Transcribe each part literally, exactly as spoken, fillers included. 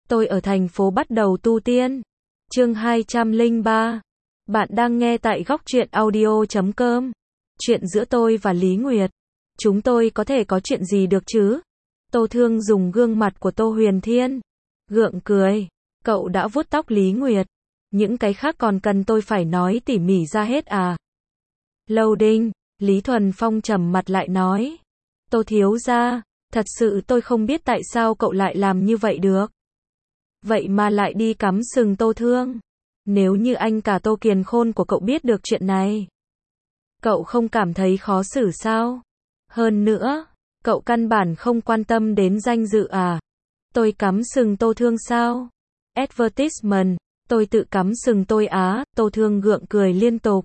Tôi ở thành phố bắt đầu tu tiên. Chương hai trăm lẻ ba. Bạn đang nghe tại góc truyện audio chấm com. Chuyện giữa tôi và Lý Nguyệt. Chúng tôi có thể có chuyện gì được chứ? Tô Thương dùng gương mặt của Tô Huyền Thiên. Gượng cười. Cậu đã vuốt tóc Lý Nguyệt. Những cái khác còn cần tôi phải nói tỉ mỉ ra hết à? Loading. Lý Thuần Phong trầm mặt lại nói. Tô thiếu gia, thật sự tôi không biết tại sao cậu lại làm như vậy được. Vậy mà lại đi cắm sừng Tô Thương. Nếu như anh cả Tô Kiền Khôn của cậu biết được chuyện này, cậu không cảm thấy khó xử sao? Hơn nữa, cậu căn bản không quan tâm đến danh dự à? Tôi cắm sừng Tô Thương sao? Advertisement, tôi tự cắm sừng tôi á, Tô Thương gượng cười liên tục.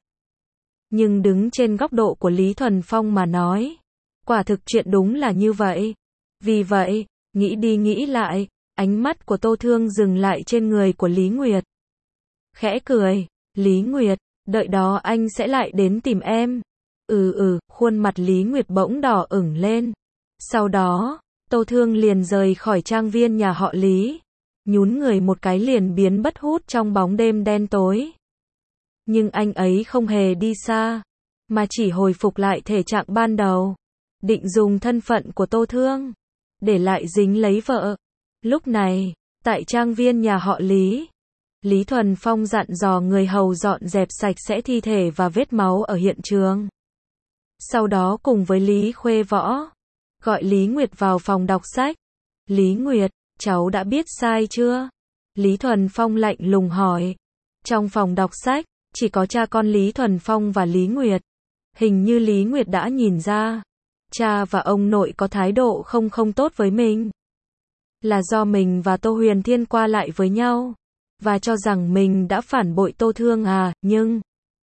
Nhưng đứng trên góc độ của Lý Thuần Phong mà nói, quả thực chuyện đúng là như vậy. Vì vậy, nghĩ đi nghĩ lại, ánh mắt của Tô Thương dừng lại trên người của Lý Nguyệt. Khẽ cười, Lý Nguyệt, đợi đó anh sẽ lại đến tìm em. Ừ ừ, khuôn mặt Lý Nguyệt bỗng đỏ ửng lên. Sau đó, Tô Thương liền rời khỏi trang viên nhà họ Lý. Nhún người một cái liền biến mất hút trong bóng đêm đen tối. Nhưng anh ấy không hề đi xa, mà chỉ hồi phục lại thể trạng ban đầu. Định dùng thân phận của Tô Thương để lại dính lấy vợ. Lúc này, tại trang viên nhà họ Lý, Lý Thuần Phong dặn dò người hầu dọn dẹp sạch sẽ thi thể và vết máu ở hiện trường. Sau đó cùng với Lý Khuê Võ, gọi Lý Nguyệt vào phòng đọc sách. Lý Nguyệt, cháu đã biết sai chưa? Lý Thuần Phong lạnh lùng hỏi. Trong phòng đọc sách, chỉ có cha con Lý Thuần Phong và Lý Nguyệt. Hình như Lý Nguyệt đã nhìn ra, cha và ông nội có thái độ không không tốt với mình. Là do mình và Tô Huyền Thiên qua lại với nhau, và cho rằng mình đã phản bội Tô Thương à, nhưng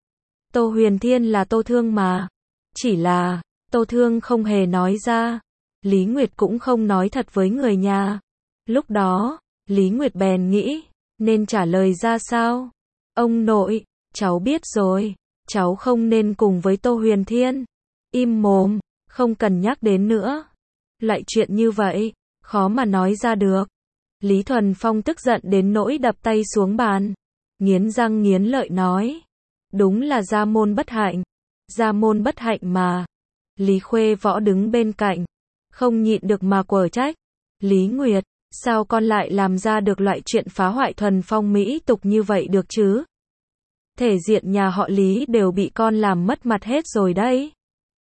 Tô Huyền Thiên là Tô Thương mà. Chỉ là, Tô Thương không hề nói ra. Lý Nguyệt cũng không nói thật với người nhà. Lúc đó, Lý Nguyệt bèn nghĩ, nên trả lời ra sao? Ông nội, cháu biết rồi, cháu không nên cùng với Tô Huyền Thiên. Im mồm, không cần nhắc đến nữa. Loại chuyện như vậy, khó mà nói ra được. Lý Thuần Phong tức giận đến nỗi đập tay xuống bàn. Nghiến răng nghiến lợi nói. Đúng là gia môn bất hạnh. Gia môn bất hạnh mà. Lý Khuê Võ đứng bên cạnh, không nhịn được mà quở trách. Lý Nguyệt, sao con lại làm ra được loại chuyện phá hoại thuần phong mỹ tục như vậy được chứ? Thể diện nhà họ Lý đều bị con làm mất mặt hết rồi đấy.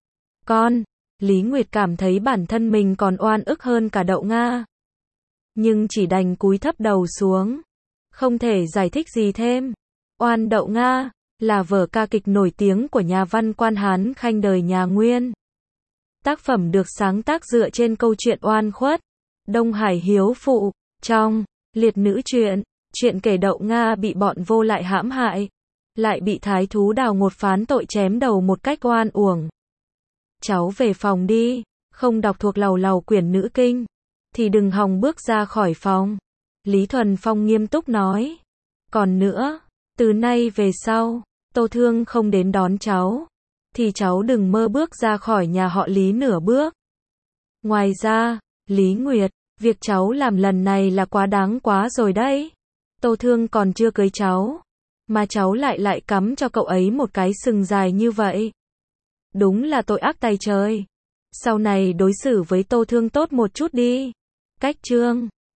Con, Lý Nguyệt cảm thấy bản thân mình còn oan ức hơn cả Đậu Nga. Nhưng chỉ đành cúi thấp đầu xuống. Không thể giải thích gì thêm. Oan Đậu Nga là vở ca kịch nổi tiếng của nhà văn Quan Hán Khanh đời nhà Nguyên. Tác phẩm được sáng tác dựa trên câu chuyện oan khuất Đông Hải hiếu phụ. Trong liệt nữ truyện, chuyện kể Đậu Nga bị bọn vô lại hãm hại, lại bị thái thú Đào Ngột phán tội chém đầu một cách oan uổng. Cháu về phòng đi, không đọc thuộc lầu lầu quyển nữ kinh, thì đừng hòng bước ra khỏi phòng. Lý Thuần Phong nghiêm túc nói. Còn nữa, từ nay về sau, Tô Thương không đến đón cháu, thì cháu đừng mơ bước ra khỏi nhà họ Lý nửa bước. Ngoài ra, Lý Nguyệt, việc cháu làm lần này là quá đáng quá rồi đấy. Tô Thương còn chưa cưới cháu, mà cháu lại lại cắm cho cậu ấy một cái sừng dài như vậy. Đúng là tội ác tày trời. Sau này đối xử với Tô Thương tốt một chút đi. Cách chương